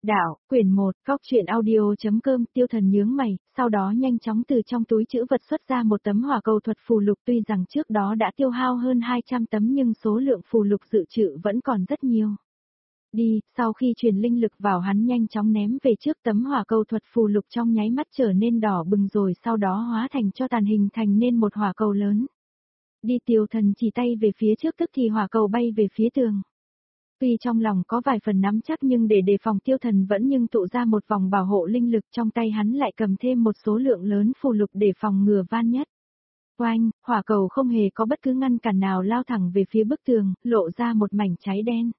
Đạo, quyển 1, góc truyện audio.com. Tiêu Thần nhướng mày, sau đó nhanh chóng từ trong túi trữ vật xuất ra một tấm hỏa cầu thuật phù lục, tuy rằng trước đó đã tiêu hao hơn 200 tấm nhưng số lượng phù lục dự trữ vẫn còn rất nhiều. Đi, sau khi truyền linh lực vào hắn nhanh chóng ném về trước, tấm hỏa cầu thuật phù lục trong nháy mắt trở nên đỏ bừng rồi sau đó hóa thành cho tàn, hình thành nên một hỏa cầu lớn. Đi, Tiêu Thần chỉ tay về phía trước, tức thì hỏa cầu bay về phía tường. Tuy trong lòng có vài phần nắm chắc nhưng để đề phòng, Tiêu Thần vẫn nhưng tụ ra một vòng bảo hộ linh lực, trong tay hắn lại cầm thêm một số lượng lớn phù lục để phòng ngừa van nhất. Oanh, hỏa cầu không hề có bất cứ ngăn cản nào lao thẳng về phía bức tường, lộ ra một mảnh cháy đen.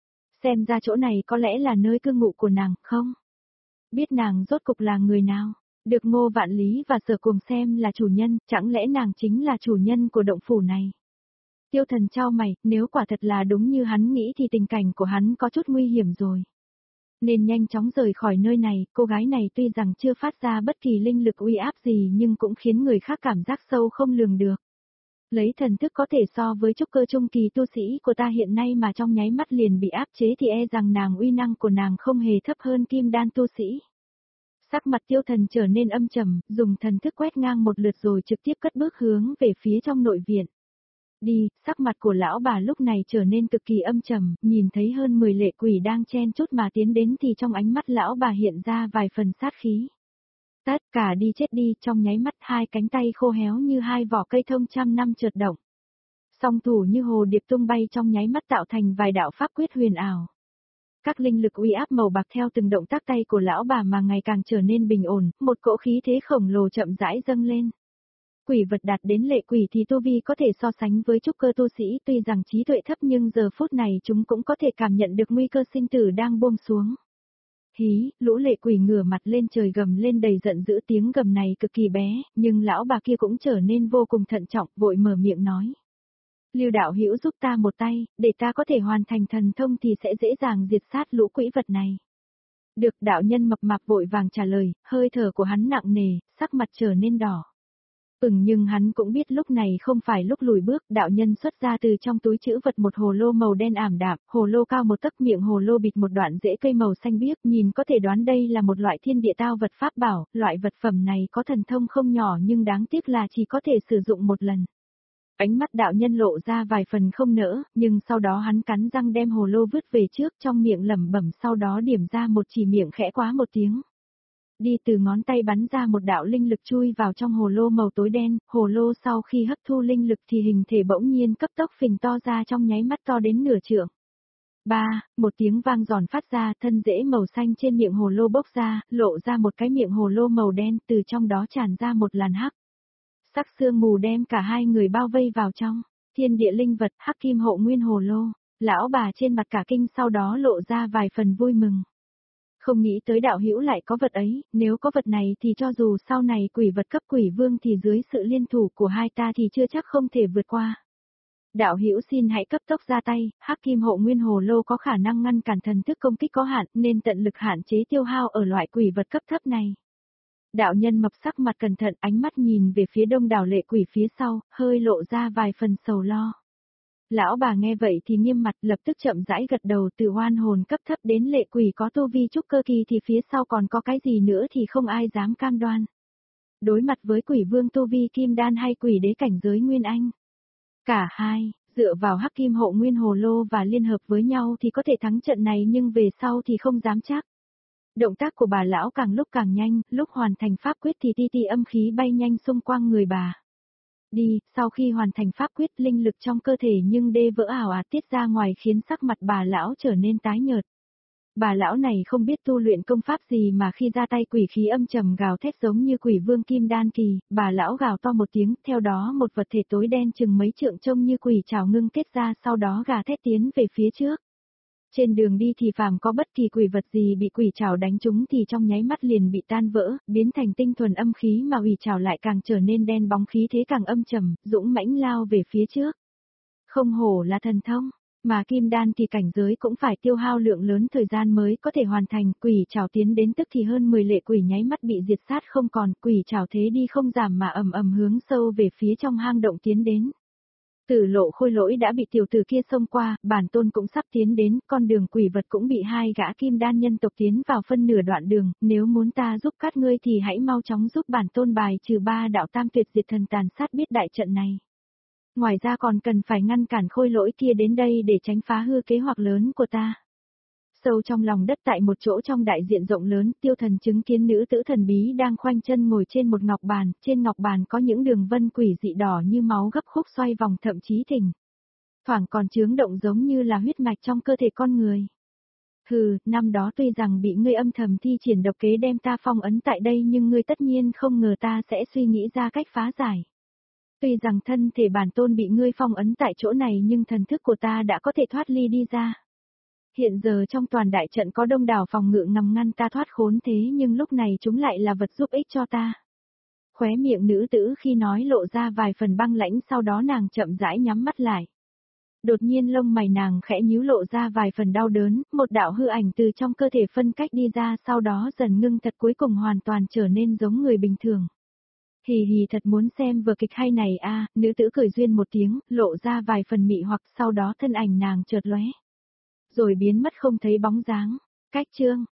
Xem ra chỗ này có lẽ là nơi cư ngụ của nàng, không? Biết nàng rốt cục là người nào? Được Ngô Vạn Lý và Sở Cuồng xem là chủ nhân, chẳng lẽ nàng chính là chủ nhân của động phủ này? Tiêu Thần chau mày, nếu quả thật là đúng như hắn nghĩ thì tình cảnh của hắn có chút nguy hiểm rồi. Nên nhanh chóng rời khỏi nơi này, cô gái này tuy rằng chưa phát ra bất kỳ linh lực uy áp gì nhưng cũng khiến người khác cảm giác sâu không lường được. Lấy thần thức có thể so với trúc cơ trung kỳ tu sĩ của ta hiện nay mà trong nháy mắt liền bị áp chế thì e rằng uy năng của nàng không hề thấp hơn kim đan tu sĩ. Sắc mặt Tiêu Thần trở nên âm trầm, dùng thần thức quét ngang một lượt rồi trực tiếp cất bước hướng về phía trong nội viện. Đi, sắc mặt của lão bà lúc này trở nên cực kỳ âm trầm, nhìn thấy hơn 10 lệ quỷ đang chen chúc mà tiến đến thì trong ánh mắt lão bà hiện ra vài phần sát khí. Tất cả đi chết đi, trong nháy mắt hai cánh tay khô héo như hai vỏ cây thông trăm năm chợt động. Song thủ như hồ điệp tung bay trong nháy mắt tạo thành vài đạo pháp quyết huyền ảo. Các linh lực uy áp màu bạc theo từng động tác tay của lão bà mà ngày càng trở nên bình ổn, một cỗ khí thế khổng lồ chậm rãi dâng lên. Quỷ vật đạt đến lệ quỷ thì tu vi có thể so sánh với trúc cơ tu sĩ, tuy rằng trí tuệ thấp nhưng giờ phút này chúng cũng có thể cảm nhận được nguy cơ sinh tử đang buông xuống. Hí, lũ lệ quỷ ngửa mặt lên trời gầm lên đầy giận dữ, tiếng gầm này cực kỳ bé, nhưng lão bà kia cũng trở nên vô cùng thận trọng, vội mở miệng nói. Lưu đạo hữu giúp ta một tay, để ta có thể hoàn thành thần thông thì sẽ dễ dàng diệt sát lũ quỷ vật này. Được, đạo nhân mập mạp vội vàng trả lời, hơi thở của hắn nặng nề, sắc mặt trở nên đỏ. Nhưng hắn cũng biết lúc này không phải lúc lùi bước, đạo nhân xuất ra từ trong túi trữ vật một hồ lô màu đen ảm đạm, hồ lô cao một tấc, miệng hồ lô bịt một đoạn rễ cây màu xanh biếc, nhìn có thể đoán đây là một loại thiên địa tao vật pháp bảo, loại vật phẩm này có thần thông không nhỏ nhưng đáng tiếc là chỉ có thể sử dụng một lần. Ánh mắt đạo nhân lộ ra vài phần không nỡ, nhưng sau đó hắn cắn răng đem hồ lô vứt về trước, trong miệng lẩm bẩm, sau đó điểm ra một chỉ, miệng khẽ quá một tiếng. Đi, từ ngón tay bắn ra một đạo linh lực chui vào trong hồ lô màu tối đen, hồ lô sau khi hấp thu linh lực thì hình thể bỗng nhiên cấp tốc phình to ra, trong nháy mắt to đến nửa trượng. Một tiếng vang giòn phát ra, thân rễ màu xanh trên miệng hồ lô bốc ra, lộ ra một cái miệng hồ lô màu đen, từ trong đó tràn ra một làn hắc. Sắc sương mù đem cả hai người bao vây vào trong. Thiên địa linh vật, hắc kim hộ nguyên hồ lô. Lão bà trên mặt cả kinh, sau đó lộ ra vài phần vui mừng. Không nghĩ tới đạo hữu lại có vật ấy, nếu có vật này thì cho dù sau này quỷ vật cấp quỷ vương thì dưới sự liên thủ của hai ta thì chưa chắc không thể vượt qua. Đạo hữu xin hãy cấp tốc ra tay, hắc kim hộ nguyên hồ lô có khả năng ngăn cản thần thức công kích có hạn nên tận lực hạn chế tiêu hao ở loại quỷ vật cấp thấp này. Đạo nhân mập sắc mặt cẩn thận, ánh mắt nhìn về phía đông đảo lệ quỷ phía sau, hơi lộ ra vài phần sầu lo. Lão bà nghe vậy thì nghiêm mặt, lập tức chậm rãi gật đầu, từ oan hồn cấp thấp đến lệ quỷ có tu vi trúc cơ kỳ thì phía sau còn có cái gì nữa thì không ai dám cam đoan. Đối mặt với quỷ vương tu vi kim đan hay quỷ đế cảnh giới nguyên anh. Cả hai, dựa vào hắc kim hộ nguyên hồ lô và liên hợp với nhau thì có thể thắng trận này nhưng về sau thì không dám chắc. Động tác của bà lão càng lúc càng nhanh, lúc hoàn thành pháp quyết thì ti ti âm khí bay nhanh xung quanh người bà. Đi, sau khi hoàn thành pháp quyết, linh lực trong cơ thể nhưng đê vỡ ảo ạt tiết ra ngoài khiến sắc mặt bà lão trở nên tái nhợt. Bà lão này không biết tu luyện công pháp gì mà khi ra tay quỷ khí âm trầm gào thét giống như quỷ vương kim đan kỳ, bà lão gào to một tiếng, theo đó một vật thể tối đen chừng mấy trượng trông như quỷ trảo ngưng kết ra, sau đó gào thét tiến về phía trước. Trên đường đi thì phàm có bất kỳ quỷ vật gì bị quỷ trảo đánh trúng thì trong nháy mắt liền bị tan vỡ, biến thành tinh thuần âm khí, mà quỷ trảo lại càng trở nên đen bóng, khí thế càng âm trầm, dũng mãnh lao về phía trước. Không hổ là thần thông, mà kim đan thì cảnh giới cũng phải tiêu hao lượng lớn thời gian mới có thể hoàn thành, quỷ trảo tiến đến tức thì hơn 10 lệ quỷ nháy mắt bị diệt sát không còn, quỷ trảo thế đi không giảm mà ầm ầm hướng sâu về phía trong hang động tiến đến. Tử lộ khôi lỗi đã bị tiểu tử kia xông qua, bản tôn cũng sắp tiến đến, con đường quỷ vật cũng bị hai gã kim đan nhân tộc tiến vào phân nửa đoạn đường, nếu muốn ta giúp các ngươi thì hãy mau chóng giúp bản tôn bài trừ ba đạo tam tuyệt diệt thần tàn sát biết đại trận này. Ngoài ra còn cần phải ngăn cản khôi lỗi kia đến đây để tránh phá hư kế hoạch lớn của ta. Sâu trong lòng đất tại một chỗ trong đại diện rộng lớn, Tiêu Thần chứng kiến nữ tử thần bí đang khoanh chân ngồi trên một ngọc bàn, trên ngọc bàn có những đường vân quỷ dị đỏ như máu gấp khúc xoay vòng thậm chí thỉnh thoảng còn chướng động giống như là huyết mạch trong cơ thể con người. Hừ, năm đó tuy rằng bị ngươi âm thầm thi triển độc kế đem ta phong ấn tại đây nhưng ngươi tất nhiên không ngờ ta sẽ suy nghĩ ra cách phá giải. Tuy rằng thân thể bản tôn bị ngươi phong ấn tại chỗ này nhưng thần thức của ta đã có thể thoát ly đi ra. Hiện giờ trong toàn đại trận có đông đảo phòng ngự ngầm ngăn ta thoát khốn thế nhưng lúc này chúng lại là vật giúp ích cho ta. Khóe miệng nữ tử khi nói lộ ra vài phần băng lãnh sau đó nàng chậm rãi nhắm mắt lại. Đột nhiên lông mày nàng khẽ nhíu lộ ra vài phần đau đớn, một đạo hư ảnh từ trong cơ thể phân cách đi ra sau đó dần ngưng thật cuối cùng hoàn toàn trở nên giống người bình thường. Hì hì thật muốn xem vở kịch hay này a, nữ tử cười duyên một tiếng, lộ ra vài phần mị hoặc sau đó thân ảnh nàng chợt lóe. Rồi biến mất không thấy bóng dáng. Cách chương